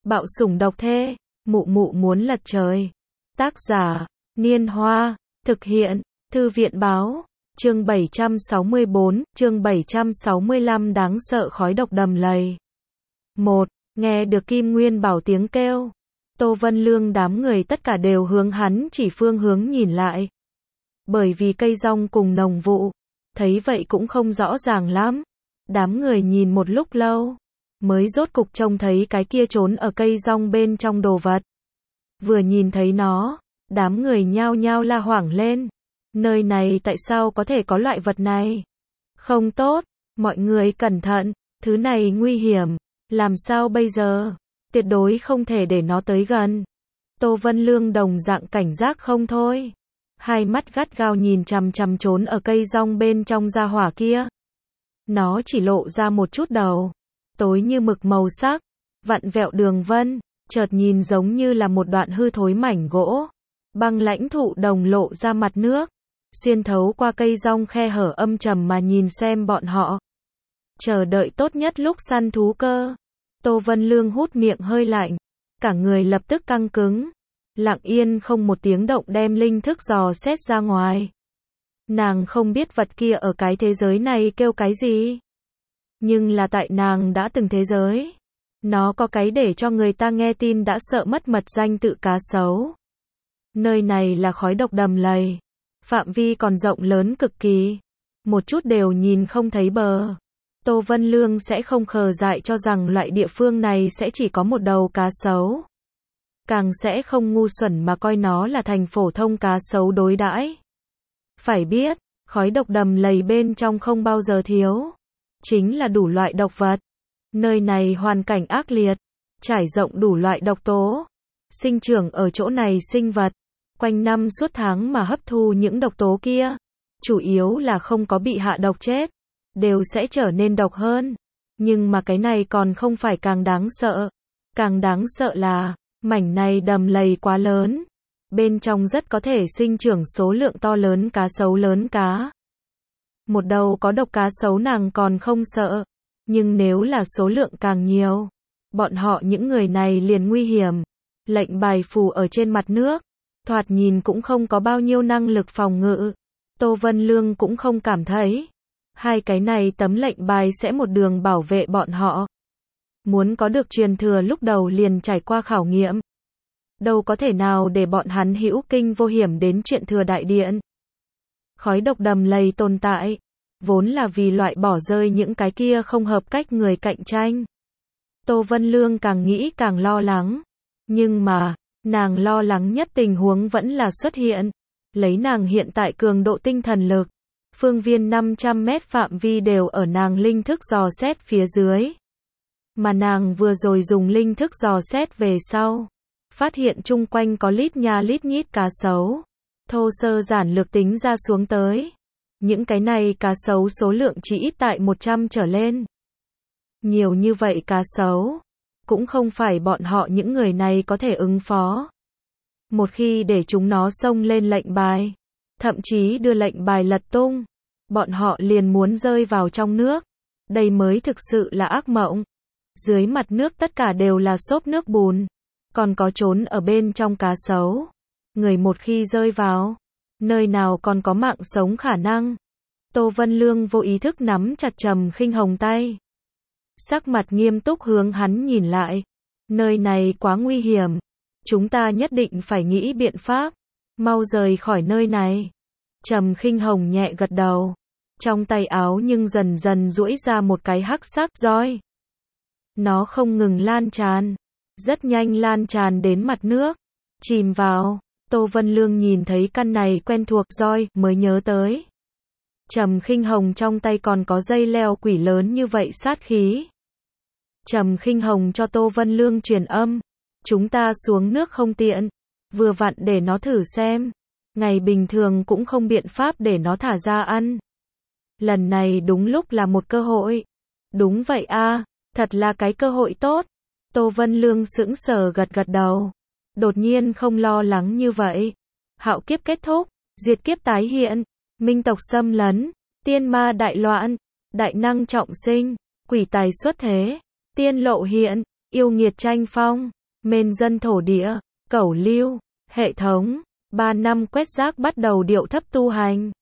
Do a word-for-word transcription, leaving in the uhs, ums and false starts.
Bạo sủng độc thê, mụ mụ muốn lật trời. Tác giả, Niên Hoa, thực hiện, Thư viện báo, chương bảy trăm sáu mươi bốn, chương bảy trăm sáu mươi lăm đáng sợ khói độc đầm lầy. một. Nghe được Kim Nguyên Bảo tiếng kêu. Tô Vân Lương đám người tất cả đều hướng hắn chỉ phương hướng nhìn lại. Bởi vì cây rong cùng nồng vụ, thấy vậy cũng không rõ ràng lắm. Đám người nhìn một lúc lâu, mới rốt cục trông thấy cái kia trốn ở cây rong bên trong đồ vật. Vừa nhìn thấy nó, đám người nhao nhao la hoảng lên. Nơi này tại sao có thể có loại vật này? Không tốt, mọi người cẩn thận, thứ này nguy hiểm, làm sao bây giờ? Tuyệt đối không thể để nó tới gần. Tô Vân Lương đồng dạng cảnh giác không thôi. Hai mắt gắt gao nhìn chằm chằm trốn ở cây rong bên trong gia hỏa kia. Nó chỉ lộ ra một chút đầu, tối như mực màu sắc, vặn vẹo đường vân, chợt nhìn giống như là một đoạn hư thối mảnh gỗ. Băng lãnh thụ đồng lộ ra mặt nước, xuyên thấu qua cây rong khe hở âm trầm mà nhìn xem bọn họ. Chờ đợi tốt nhất lúc săn thú cơ. Tô Vân Lương hút miệng hơi lạnh, cả người lập tức căng cứng, lặng yên không một tiếng động đem linh thức dò xét ra ngoài. Nàng không biết vật kia ở cái thế giới này kêu cái gì, nhưng là tại nàng đã từng thế giới, nó có cái để cho người ta nghe tin đã sợ mất mật danh tự cá sấu. Nơi này là khói độc đầm lầy, phạm vi còn rộng lớn cực kỳ, một chút đều nhìn không thấy bờ. Tô Vân Lương sẽ không khờ dại cho rằng loại địa phương này sẽ chỉ có một đầu cá sấu. Càng sẽ không ngu xuẩn mà coi nó là thành phổ thông cá sấu đối đãi. Phải biết, khói độc đầm lầy bên trong không bao giờ thiếu, chính là đủ loại độc vật. Nơi này hoàn cảnh ác liệt, trải rộng đủ loại độc tố. Sinh trưởng ở chỗ này sinh vật, quanh năm suốt tháng mà hấp thu những độc tố kia. Chủ yếu là không có bị hạ độc chết, đều sẽ trở nên độc hơn. Nhưng mà cái này còn không phải càng đáng sợ. Càng đáng sợ là, mảnh này đầm lầy quá lớn. Bên trong rất có thể sinh trưởng số lượng to lớn cá sấu lớn cá. Một đầu có độc cá sấu nàng còn không sợ. Nhưng nếu là số lượng càng nhiều, bọn họ những người này liền nguy hiểm. Lệnh bài phù ở trên mặt nước, thoạt nhìn cũng không có bao nhiêu năng lực phòng ngự. Tô Vân Lương cũng không cảm thấy hai cái này tấm lệnh bài sẽ một đường bảo vệ bọn họ. Muốn có được truyền thừa lúc đầu liền trải qua khảo nghiệm, đâu có thể nào để bọn hắn hữu kinh vô hiểm đến chuyện thừa đại điện. Khói độc đầm lầy tồn tại, vốn là vì loại bỏ rơi những cái kia không hợp cách người cạnh tranh. Tô Vân Lương càng nghĩ càng lo lắng. Nhưng mà, nàng lo lắng nhất tình huống vẫn là xuất hiện. Lấy nàng hiện tại cường độ tinh thần lực, phương viên năm trăm mét phạm vi đều ở nàng linh thức dò xét phía dưới. Mà nàng vừa rồi dùng linh thức dò xét về sau, phát hiện chung quanh có lít nha lít nhít cá sấu. Thô sơ giản lược tính ra xuống tới, những cái này cá sấu số lượng chỉ ít tại một trăm trở lên. Nhiều như vậy cá sấu, cũng không phải bọn họ những người này có thể ứng phó. Một khi để chúng nó xông lên lệnh bài, thậm chí đưa lệnh bài lật tung, bọn họ liền muốn rơi vào trong nước. Đây mới thực sự là ác mộng. Dưới mặt nước tất cả đều là xốp nước bùn, còn có trốn ở bên trong cá sấu. Người một khi rơi vào, nơi nào còn có mạng sống khả năng. Tô Vân Lương vô ý thức nắm chặt Trầm Khinh Hồng tay. Sắc mặt nghiêm túc hướng hắn nhìn lại. Nơi này quá nguy hiểm. Chúng ta nhất định phải nghĩ biện pháp, mau rời khỏi nơi này. Trầm Khinh Hồng nhẹ gật đầu. Trong tay áo nhưng dần dần duỗi ra một cái hắc sắc roi. Nó không ngừng lan tràn, rất nhanh lan tràn đến mặt nước, chìm vào. Tô Vân Lương nhìn thấy căn này quen thuộc roi, mới nhớ tới. Trầm Khinh Hồng trong tay còn có dây leo quỷ lớn như vậy sát khí. Trầm Khinh Hồng cho Tô Vân Lương truyền âm. Chúng ta xuống nước không tiện, vừa vặn để nó thử xem. Ngày bình thường cũng không biện pháp để nó thả ra ăn. Lần này đúng lúc là một cơ hội. Đúng vậy a, thật là cái cơ hội tốt. Tô Vân Lương sững sờ gật gật đầu. Đột nhiên không lo lắng như vậy. Hạo kiếp kết thúc, diệt kiếp tái hiện, minh tộc xâm lấn, tiên ma đại loạn, đại năng trọng sinh, quỷ tài xuất thế, tiên lộ hiện, yêu nghiệt tranh phong. Mên dân thổ địa, cẩu lưu, hệ thống, ba năm quét rác bắt đầu điệu thấp tu hành.